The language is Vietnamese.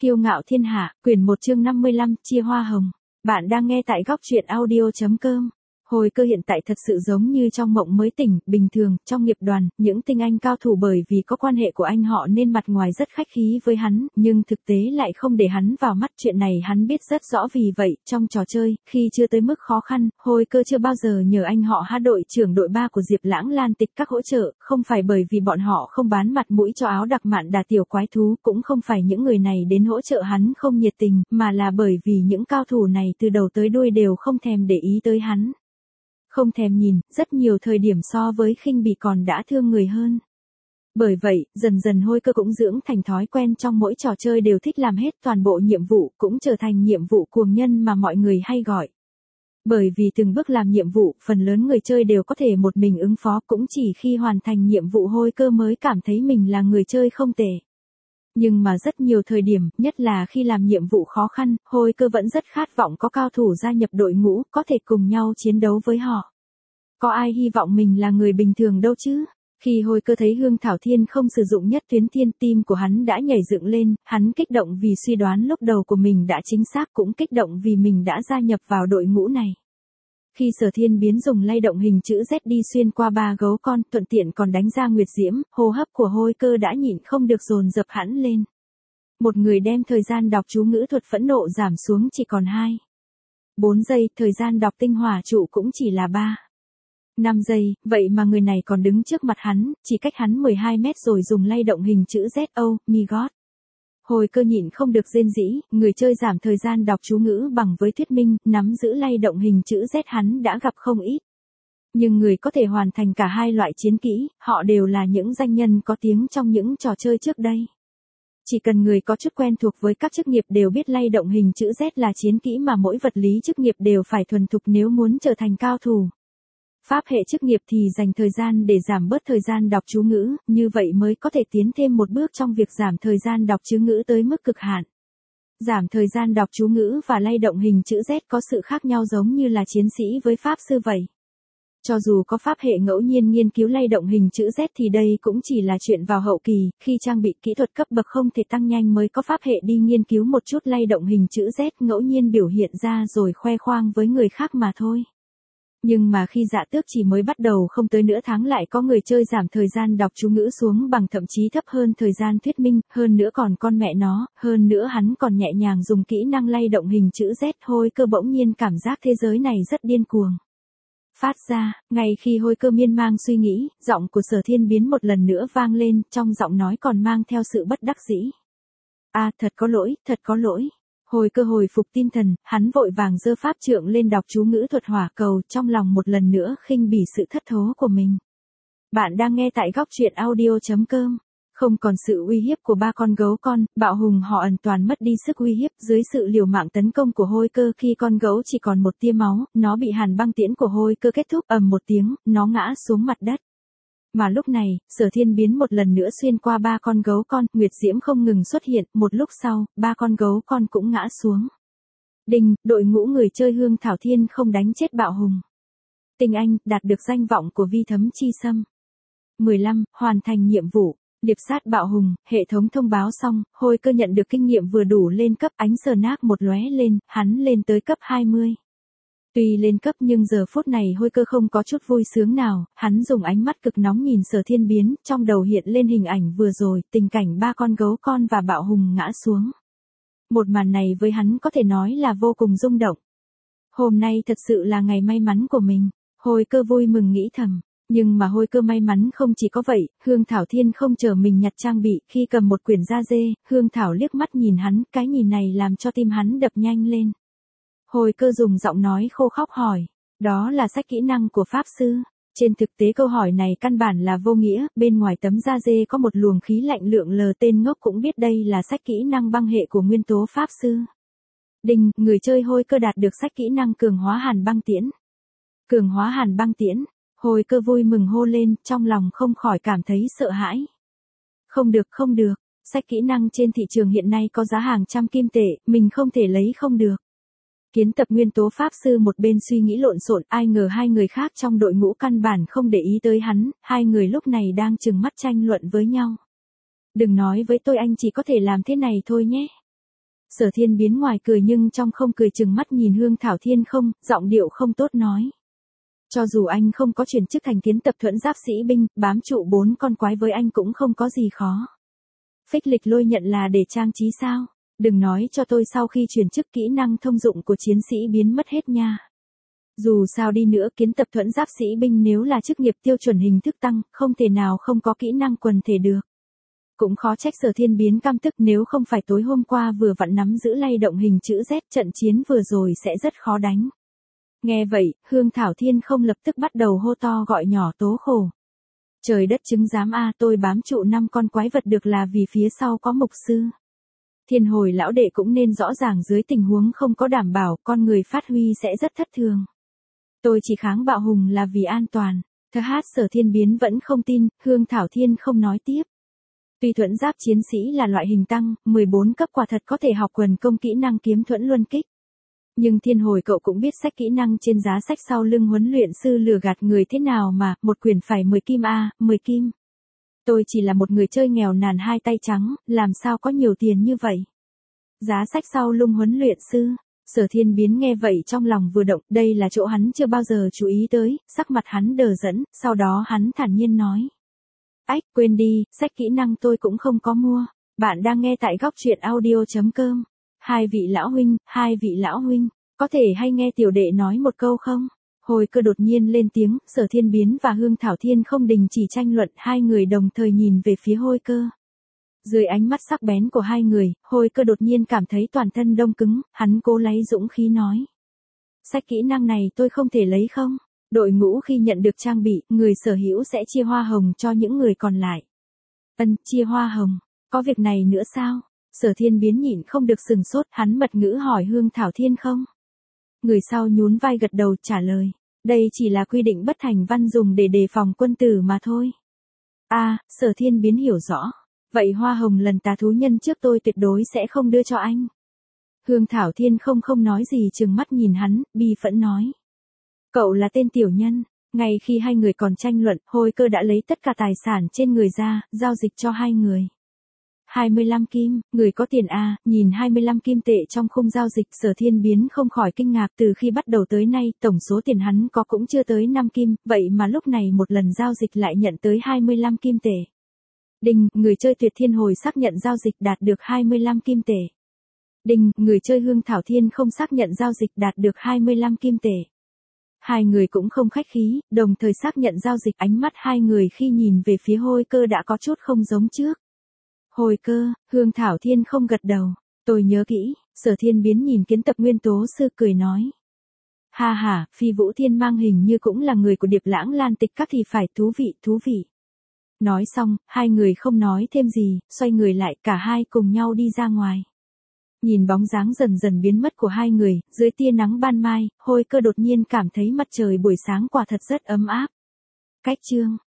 Kiêu ngạo thiên hạ, quyển 1 chương 55, chia hoa hồng. Bạn đang nghe tại góc truyện audio.com. Hồi Cơ hiện tại thật sự giống như trong mộng mới tỉnh, bình thường, trong nghiệp đoàn, những tinh anh cao thủ bởi vì có quan hệ của anh họ nên mặt ngoài rất khách khí với hắn, nhưng thực tế lại không để hắn vào mắt. Chuyện này hắn biết rất rõ, vì vậy, trong trò chơi, khi chưa tới mức khó khăn, Hồi Cơ chưa bao giờ nhờ anh họ đội trưởng đội 3 của Diệp Lãng Lan Tịch các hỗ trợ, không phải bởi vì bọn họ không bán mặt mũi cho áo đặc mạn đà tiểu quái thú, cũng không phải những người này đến hỗ trợ hắn không nhiệt tình, mà là bởi vì những cao thủ này từ đầu tới đuôi đều không thèm để ý tới hắn. Không thèm nhìn, rất nhiều thời điểm so với khinh bỉ còn đã thương người hơn. Bởi vậy, dần dần Hồi Cơ cũng dưỡng thành thói quen trong mỗi trò chơi đều thích làm hết toàn bộ nhiệm vụ, cũng trở thành nhiệm vụ cuồng nhân mà mọi người hay gọi. Bởi vì từng bước làm nhiệm vụ, phần lớn người chơi đều có thể một mình ứng phó, cũng chỉ khi hoàn thành nhiệm vụ Hồi Cơ mới cảm thấy mình là người chơi không tệ. Nhưng mà rất nhiều thời điểm, nhất là khi làm nhiệm vụ khó khăn, Hồi Cơ vẫn rất khát vọng có cao thủ gia nhập đội ngũ, có thể cùng nhau chiến đấu với họ. Có ai hy vọng mình là người bình thường đâu chứ? Khi Hồi Cơ thấy Hương Thảo Thiên không sử dụng nhất tuyến thiên, tim của hắn đã nhảy dựng lên, hắn kích động vì suy đoán lúc đầu của mình đã chính xác, cũng kích động vì mình đã gia nhập vào đội ngũ này. Khi Sở Thiên biến dùng lay động hình chữ Z đi xuyên qua 3 gấu con, thuận tiện còn đánh ra Nguyệt Diễm, hô hấp của Hồi Cơ đã nhịn không được dồn dập hẳn lên. Một người đem thời gian đọc chú ngữ thuật phẫn nộ giảm xuống chỉ còn 4 giây, thời gian đọc tinh hỏa trụ cũng chỉ là 5 giây, vậy mà người này còn đứng trước mặt hắn, chỉ cách hắn 12 mét rồi dùng lay động hình chữ Z. Oh my god. Hồi Cơ nhịn không được rên rỉ, người chơi giảm thời gian đọc chú ngữ bằng với thuyết minh, nắm giữ lay động hình chữ Z hắn đã gặp không ít. Nhưng người có thể hoàn thành cả hai loại chiến kỹ, họ đều là những danh nhân có tiếng trong những trò chơi trước đây. Chỉ cần người có chút quen thuộc với các chức nghiệp đều biết lay động hình chữ Z là chiến kỹ mà mỗi vật lý chức nghiệp đều phải thuần thục nếu muốn trở thành cao thủ. Pháp hệ chức nghiệp thì dành thời gian để giảm bớt thời gian đọc chú ngữ, như vậy mới có thể tiến thêm một bước trong việc giảm thời gian đọc chú ngữ tới mức cực hạn. Giảm thời gian đọc chú ngữ và lay động hình chữ Z có sự khác nhau giống như là chiến sĩ với pháp sư vậy. Cho dù có pháp hệ ngẫu nhiên nghiên cứu lay động hình chữ Z thì đây cũng chỉ là chuyện vào hậu kỳ, khi trang bị kỹ thuật cấp bậc không thể tăng nhanh mới có pháp hệ đi nghiên cứu một chút lay động hình chữ Z ngẫu nhiên biểu hiện ra rồi khoe khoang với người khác mà thôi. Nhưng mà khi Dạ Tước chỉ mới bắt đầu không tới nửa tháng lại có người chơi giảm thời gian đọc chú ngữ xuống bằng thậm chí thấp hơn thời gian thuyết minh, hơn nữa còn con mẹ nó, hơn nữa hắn còn nhẹ nhàng dùng kỹ năng lay động hình chữ Z. Hồi Cơ bỗng nhiên cảm giác thế giới này rất điên cuồng. Phát ra, ngay khi Hồi Cơ miên man suy nghĩ, giọng của Sở Thiên biến một lần nữa vang lên, trong giọng nói còn mang theo sự bất đắc dĩ. Thật có lỗi, thật có lỗi. Hồi Cơ hồi phục tinh thần, hắn vội vàng giơ pháp trượng lên đọc chú ngữ thuật hỏa cầu, trong lòng một lần nữa khinh bỉ sự thất thố của mình. Bạn đang nghe tại góc truyện audio.com. Không còn sự uy hiếp của 3 con gấu con, bạo hùng họ hoàn toàn mất đi sức uy hiếp dưới sự liều mạng tấn công của Hồi Cơ. Khi con gấu chỉ còn một tia máu, nó bị hàn băng tiễn của Hồi Cơ kết thúc, ầm một tiếng, nó ngã xuống mặt đất. Mà lúc này, Sở Thiên biến một lần nữa xuyên qua 3 con gấu con, Nguyệt Diễm không ngừng xuất hiện, một lúc sau, 3 con gấu con cũng ngã xuống. Đinh, đội ngũ người chơi Hương Thảo Thiên không đánh chết bạo hùng. Tinh anh, đạt được danh vọng của Vi Thấm Chi Sâm. 15, hoàn thành nhiệm vụ. Liệp sát bạo hùng, hệ thống thông báo xong, Hồi Cơ nhận được kinh nghiệm vừa đủ lên cấp, ánh sờ nác một lóe lên, hắn lên tới cấp 20. Tuy lên cấp nhưng giờ phút này Hồi Cơ không có chút vui sướng nào, hắn dùng ánh mắt cực nóng nhìn Sở Thiên biến, trong đầu hiện lên hình ảnh vừa rồi, tình cảnh 3 con gấu con và bạo hùng ngã xuống. Một màn này với hắn có thể nói là vô cùng rung động. Hôm nay thật sự là ngày may mắn của mình, Hồi Cơ vui mừng nghĩ thầm. Nhưng mà Hồi Cơ may mắn không chỉ có vậy, Hương Thảo Thiên không chờ mình nhặt trang bị, khi cầm một quyển da dê, Hương Thảo liếc mắt nhìn hắn, cái nhìn này làm cho tim hắn đập nhanh lên. Hồi Cơ dùng giọng nói khô khóc hỏi, đó là sách kỹ năng của Pháp Sư. Trên thực tế câu hỏi này căn bản là vô nghĩa, bên ngoài tấm da dê có một luồng khí lạnh lượng lờ, tên ngốc cũng biết đây là sách kỹ năng băng hệ của nguyên tố Pháp Sư. Đinh, người chơi Hồi Cơ đạt được sách kỹ năng cường hóa hàn băng tiễn. Cường hóa hàn băng tiễn. Hồi Cơ vui mừng hô lên, trong lòng không khỏi cảm thấy sợ hãi. Không được, không được, sách kỹ năng trên thị trường hiện nay có giá hàng trăm kim tệ, mình không thể lấy không được. Kiến Tập nguyên tố Pháp Sư một bên suy nghĩ lộn xộn, ai ngờ hai người khác trong đội ngũ căn bản không để ý tới hắn, hai người lúc này đang trừng mắt tranh luận với nhau. Đừng nói với tôi, anh chỉ có thể làm thế này thôi nhé. Sở Thiên Biến ngoài cười nhưng trong không cười, trừng mắt nhìn Hương Thảo Thiên không, giọng điệu không tốt nói. Cho dù anh không có chuyển chức thành kiến tập thuẫn giáp sĩ binh, bám trụ 4 con quái với anh cũng không có gì khó. Phích lịch lôi nhận là để trang trí sao? Đừng nói cho tôi sau khi chuyển chức kỹ năng thông dụng của chiến sĩ biến mất hết nha. Dù sao đi nữa kiến tập thuẫn giáp sĩ binh nếu là chức nghiệp tiêu chuẩn hình thức tăng, không thể nào không có kỹ năng quần thể được. Cũng khó trách Sở Thiên Biến căm tức, nếu không phải tối hôm qua vừa vặn nắm giữ lay động hình chữ Z, trận chiến vừa rồi sẽ rất khó đánh. Nghe vậy, Hương Thảo Thiên không lập tức bắt đầu hô to gọi nhỏ tố khổ. Trời đất chứng giám a, tôi bám trụ 5 con quái vật được là vì phía sau có mục sư. Thiên Hồi lão đệ cũng nên rõ ràng dưới tình huống không có đảm bảo, con người phát huy sẽ rất thất thường. Tôi chỉ kháng bạo hùng là vì an toàn. Sở Thiên Biến vẫn không tin, Hương Thảo Thiên không nói tiếp. Tuy thuẫn giáp chiến sĩ là loại hình tăng, 14 cấp quả thật có thể học quần công kỹ năng kiếm thuẫn luân kích. Nhưng Thiên Hồi cậu cũng biết sách kỹ năng trên giá sách sau lưng huấn luyện sư lừa gạt người thế nào mà, một quyển phải 10 kim a, 10 kim. Tôi chỉ là một người chơi nghèo nàn hai tay trắng, làm sao có nhiều tiền như vậy. Giá sách sau lưng huấn luyện sư. Sở Thiên Biến nghe vậy trong lòng vừa động, đây là chỗ hắn chưa bao giờ chú ý tới, sắc mặt hắn đờ đẫn, sau đó hắn thản nhiên nói. Ách, quên đi, sách kỹ năng tôi cũng không có mua. Bạn đang nghe tại góc truyện audio.com. Hai vị lão huynh, có thể hay nghe tiểu đệ nói một câu không? Hồi Cơ đột nhiên lên tiếng, Sở Thiên Biến và Hương Thảo Thiên không đình chỉ tranh luận, hai người đồng thời nhìn về phía Hồi Cơ. Dưới ánh mắt sắc bén của hai người, Hồi Cơ đột nhiên cảm thấy toàn thân đông cứng, hắn cố lấy dũng khí nói. Sách kỹ năng này tôi không thể lấy không? Đội ngũ khi nhận được trang bị, người sở hữu sẽ chia hoa hồng cho những người còn lại. Chia hoa hồng, có việc này nữa sao? Sở Thiên Biến nhịn không được sừng sốt, hắn mật ngữ hỏi Hương Thảo Thiên không? Người sau nhún vai gật đầu trả lời. Đây chỉ là quy định bất thành văn dùng để đề phòng quân tử mà thôi. Sở Thiên Biến hiểu rõ. Vậy hoa hồng lần tà thú nhân trước tôi tuyệt đối sẽ không đưa cho anh. Hương Thảo Thiên không nói gì, trừng mắt nhìn hắn, bi phẫn nói. Cậu là tên tiểu nhân. Ngay khi hai người còn tranh luận, Hồi Cơ đã lấy tất cả tài sản trên người ra, giao dịch cho hai người. 25 kim, người có tiền a, nhìn 25 kim tệ trong khung giao dịch, Sở Thiên Biến không khỏi kinh ngạc, từ khi bắt đầu tới nay, tổng số tiền hắn có cũng chưa tới 5 kim, vậy mà lúc này một lần giao dịch lại nhận tới 25 kim tệ. Đinh, người chơi Tuyệt Thiên Hồi xác nhận giao dịch đạt được 25 kim tệ. Đinh, người chơi Hương Thảo Thiên không xác nhận giao dịch đạt được 25 kim tệ. Hai người cũng không khách khí, đồng thời xác nhận giao dịch, ánh mắt hai người khi nhìn về phía Hồi Cơ đã có chút không giống trước. Hồi Cơ, Hương Thảo Thiên không gật đầu. Tôi nhớ kỹ, Sở Thiên Biến nhìn kiến tập nguyên tố sư cười nói. Phi Vũ Thiên Mang hình như cũng là người của Điệp Lãng Lan Tịch Các thì phải, thú vị. Nói xong, hai người không nói thêm gì, xoay người lại, cả hai cùng nhau đi ra ngoài. Nhìn bóng dáng dần dần biến mất của hai người, dưới tia nắng ban mai, Hồi Cơ đột nhiên cảm thấy mặt trời buổi sáng quả thật rất ấm áp. Cách chương